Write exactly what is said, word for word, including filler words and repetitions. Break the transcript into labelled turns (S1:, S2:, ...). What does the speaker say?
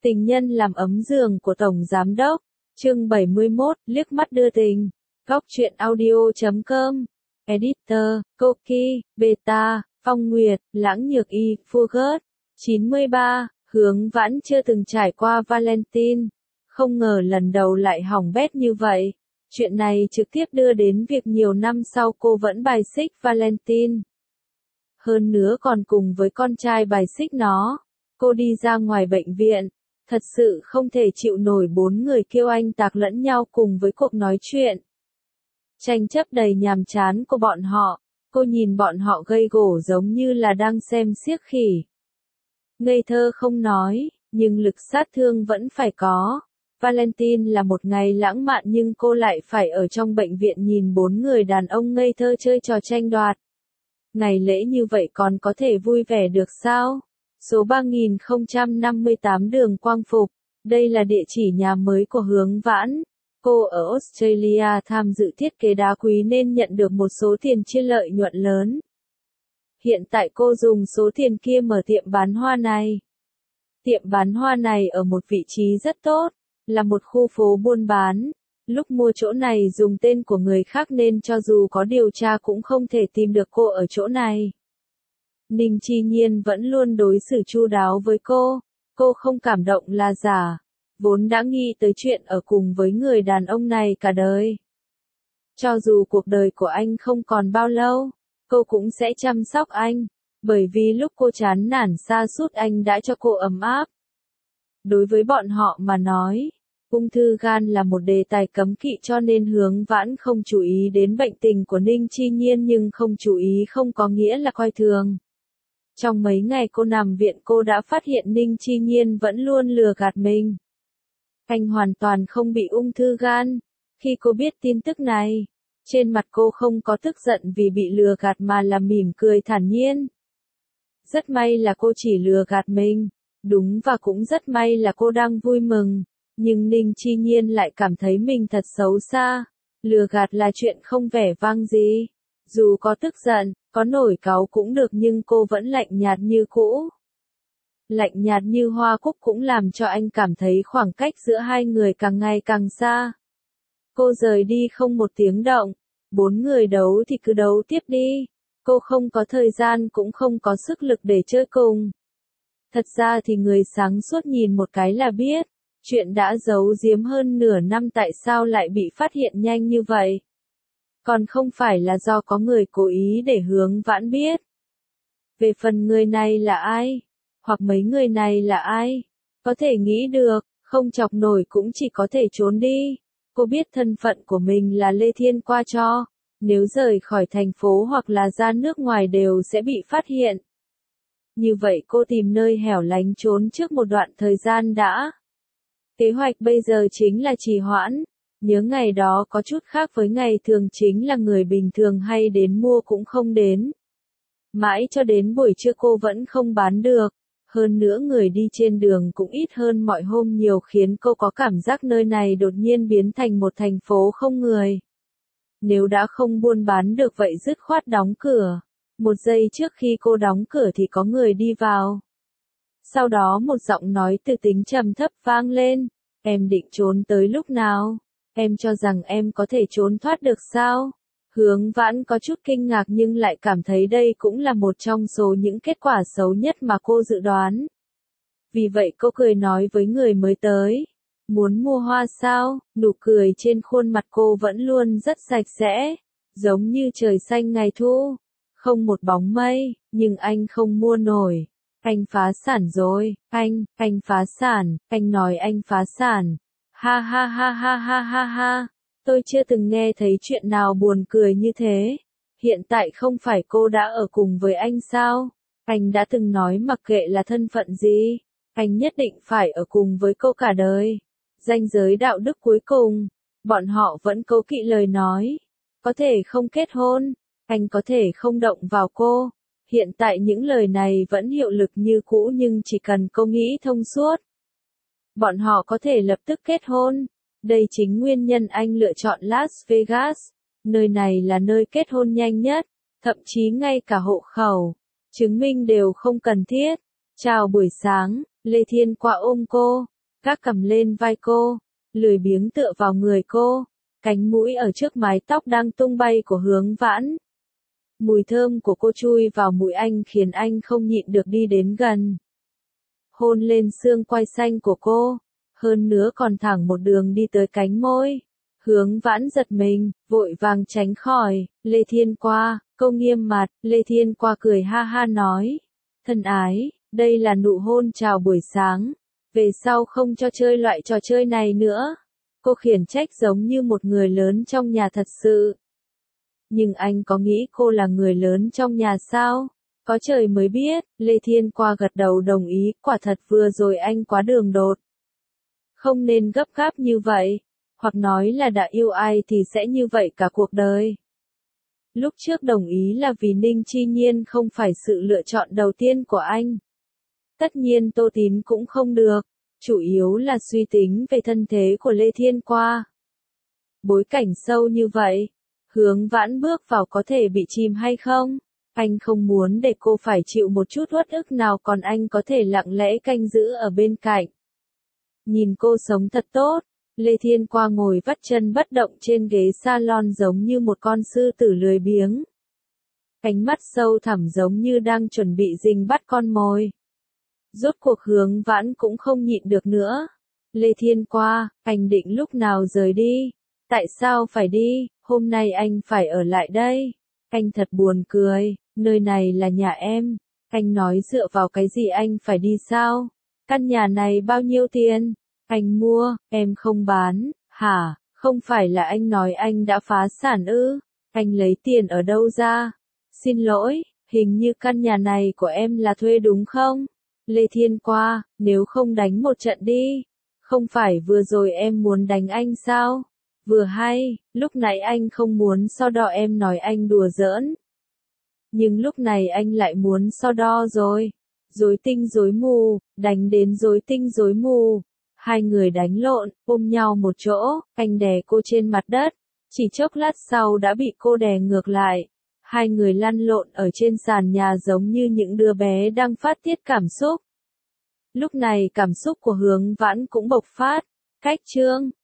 S1: Tình nhân làm ấm giường của Tổng Giám Đốc. Chương bảy mươi mốt, liếc mắt đưa tình. Góc truyện audio chấm com. Editor, Koki, Beta, Phong Nguyệt, Lãng Nhược Y, Fugert. chín mươi ba, Hướng Vãn chưa từng trải qua Valentine. Không ngờ lần đầu lại hỏng bét như vậy. Chuyện này trực tiếp đưa đến việc nhiều năm sau cô vẫn bài xích Valentine. Hơn nữa còn cùng với con trai bài xích nó. Cô đi ra ngoài bệnh viện. Thật sự không thể chịu nổi bốn người kêu anh tạc lẫn nhau cùng với cuộc nói chuyện. Tranh chấp đầy nhàm chán của bọn họ. Cô nhìn bọn họ gây gổ giống như là đang xem xiếc khỉ. Ngây thơ không nói, nhưng lực sát thương vẫn phải có. Valentine là một ngày lãng mạn nhưng cô lại phải ở trong bệnh viện nhìn bốn người đàn ông ngây thơ chơi trò tranh đoạt. Ngày lễ như vậy còn có thể vui vẻ được sao? Số ba nghìn không trăm năm mươi tám đường Quang Phục. Đây là địa chỉ nhà mới của Hướng Vãn. Cô ở Australia tham dự thiết kế đá quý nên nhận được một số tiền chia lợi nhuận lớn. Hiện tại cô dùng số tiền kia mở tiệm bán hoa này. Tiệm bán hoa này ở một vị trí rất tốt, là một khu phố buôn bán. Lúc mua chỗ này dùng tên của người khác nên cho dù có điều tra cũng không thể tìm được cô ở chỗ này. Ninh Chi Nhiên vẫn luôn đối xử chu đáo với cô, cô không cảm động là giả, vốn đã nghĩ tới chuyện ở cùng với người đàn ông này cả đời. Cho dù cuộc đời của anh không còn bao lâu, cô cũng sẽ chăm sóc anh, bởi vì lúc cô chán nản sa sút anh đã cho cô ấm áp. Đối với bọn họ mà nói, ung thư gan là một đề tài cấm kỵ cho nên Hướng Vãn không chú ý đến bệnh tình của Ninh Chi Nhiên nhưng không chú ý không có nghĩa là coi thường. Trong mấy ngày cô nằm viện cô đã phát hiện Ninh Chi Nhiên vẫn luôn lừa gạt mình. Anh hoàn toàn không bị ung thư gan. Khi cô biết tin tức này, trên mặt cô không có tức giận vì bị lừa gạt mà là mỉm cười thản nhiên. Rất may là cô chỉ lừa gạt mình, đúng và cũng rất may là cô đang vui mừng, nhưng Ninh Chi Nhiên lại cảm thấy mình thật xấu xa. Lừa gạt là chuyện không vẻ vang gì. Dù có tức giận, có nổi cáu cũng được nhưng cô vẫn lạnh nhạt như cũ. Lạnh nhạt như hoa cúc cũng làm cho anh cảm thấy khoảng cách giữa hai người càng ngày càng xa. Cô rời đi không một tiếng động. Bốn người đấu thì cứ đấu tiếp đi. Cô không có thời gian cũng không có sức lực để chơi cùng. Thật ra thì người sáng suốt nhìn một cái là biết. Chuyện đã giấu giếm hơn nửa năm tại sao lại bị phát hiện nhanh như vậy. Còn không phải là do có người cố ý để Hướng Vãn biết. Về phần người này là ai? Hoặc mấy người này là ai? Có thể nghĩ được, không chọc nổi cũng chỉ có thể trốn đi. Cô biết thân phận của mình là Lê Thiên qua cho. Nếu rời khỏi thành phố hoặc là ra nước ngoài đều sẽ bị phát hiện. Như vậy cô tìm nơi hẻo lánh trốn trước một đoạn thời gian đã. Kế hoạch bây giờ chính là trì hoãn. Nhớ ngày đó có chút khác với ngày thường chính là người bình thường hay đến mua cũng không đến. Mãi cho đến buổi trưa cô vẫn không bán được. Hơn nữa người đi trên đường cũng ít hơn mọi hôm nhiều khiến cô có cảm giác nơi này đột nhiên biến thành một thành phố không người. Nếu đã không buôn bán được vậy dứt khoát đóng cửa. Một giây trước khi cô đóng cửa thì có người đi vào. Sau đó một giọng nói từ tính trầm thấp vang lên. Em định trốn tới lúc nào? Em cho rằng em có thể trốn thoát được sao? Hướng Vãn có chút kinh ngạc nhưng lại cảm thấy đây cũng là một trong số những kết quả xấu nhất mà cô dự đoán. Vì vậy cô cười nói với người mới tới. Muốn mua hoa sao? Nụ cười trên khuôn mặt cô vẫn luôn rất sạch sẽ. Giống như trời xanh ngày thu. Không một bóng mây, nhưng anh không mua nổi. Anh phá sản rồi, anh, anh phá sản, anh nói anh phá sản. Ha ha ha ha ha ha ha, tôi chưa từng nghe thấy chuyện nào buồn cười như thế. Hiện tại không phải cô đã ở cùng với anh sao? Anh đã từng nói mặc kệ là thân phận gì, anh nhất định phải ở cùng với cô cả đời. Ranh giới đạo đức cuối cùng, bọn họ vẫn cố kỵ lời nói. Có thể không kết hôn, anh có thể không động vào cô. Hiện tại những lời này vẫn hiệu lực như cũ nhưng chỉ cần cô nghĩ thông suốt. Bọn họ có thể lập tức kết hôn. Đây chính nguyên nhân anh lựa chọn Las Vegas. Nơi này là nơi kết hôn nhanh nhất. Thậm chí ngay cả hộ khẩu, chứng minh đều không cần thiết. Chào buổi sáng, Lê Thiên qua ôm cô, gác cầm lên vai cô, lười biếng tựa vào người cô, cánh mũi ở trước mái tóc đang tung bay của Hướng Vãn. Mùi thơm của cô chui vào mũi anh khiến anh không nhịn được đi đến gần. Hôn lên xương quai xanh của cô, hơn nữa còn thẳng một đường đi tới cánh môi. Hướng Vãn giật mình, vội vàng tránh khỏi, Lê Thiên qua, câu nghiêm mặt, Lê Thiên qua cười ha ha nói. Thân ái, đây là nụ hôn chào buổi sáng, về sau không cho chơi loại trò chơi này nữa. Cô khiển trách giống như một người lớn trong nhà thật sự. Nhưng anh có nghĩ cô là người lớn trong nhà sao? Có trời mới biết, Lê Thiên qua gật đầu đồng ý, quả thật vừa rồi anh quá đường đột. Không nên gấp gáp như vậy, hoặc nói là đã yêu ai thì sẽ như vậy cả cuộc đời. Lúc trước đồng ý là vì Ninh Chi Nhiên không phải sự lựa chọn đầu tiên của anh. Tất nhiên Tô Tín cũng không được, chủ yếu là suy tính về thân thế của Lê Thiên qua. Bối cảnh sâu như vậy, Hướng Vãn bước vào có thể bị chìm hay không? Anh không muốn để cô phải chịu một chút uất ức nào, còn anh có thể lặng lẽ canh giữ ở bên cạnh. Nhìn cô sống thật tốt, Lê Thiên qua ngồi vắt chân bất động trên ghế salon giống như một con sư tử lười biếng. Ánh mắt sâu thẳm giống như đang chuẩn bị rình bắt con mồi. Rốt cuộc Hướng Vãn cũng không nhịn được nữa. Lê Thiên qua, anh định lúc nào rời đi? Tại sao phải đi? Hôm nay anh phải ở lại đây. Anh thật buồn cười, nơi này là nhà em. Anh nói dựa vào cái gì anh phải đi sao? Căn nhà này bao nhiêu tiền? Anh mua, em không bán, hả? Không phải là anh nói anh đã phá sản ư? Anh lấy tiền ở đâu ra? Xin lỗi, hình như căn nhà này của em là thuê đúng không? Lê Thiên qua, nếu không đánh một trận đi. Không phải vừa rồi em muốn đánh anh sao? Vừa hay, lúc nãy anh không muốn so đo, em nói anh đùa giỡn. Nhưng lúc này anh lại muốn so đo rồi. Rối tinh rối mù, đánh đến rối tinh rối mù. Hai người đánh lộn, ôm nhau một chỗ, anh đè cô trên mặt đất. Chỉ chốc lát sau đã bị cô đè ngược lại. Hai người lăn lộn ở trên sàn nhà giống như những đứa bé đang phát tiết cảm xúc. Lúc này cảm xúc của Hướng Vãn cũng bộc phát. Cách chương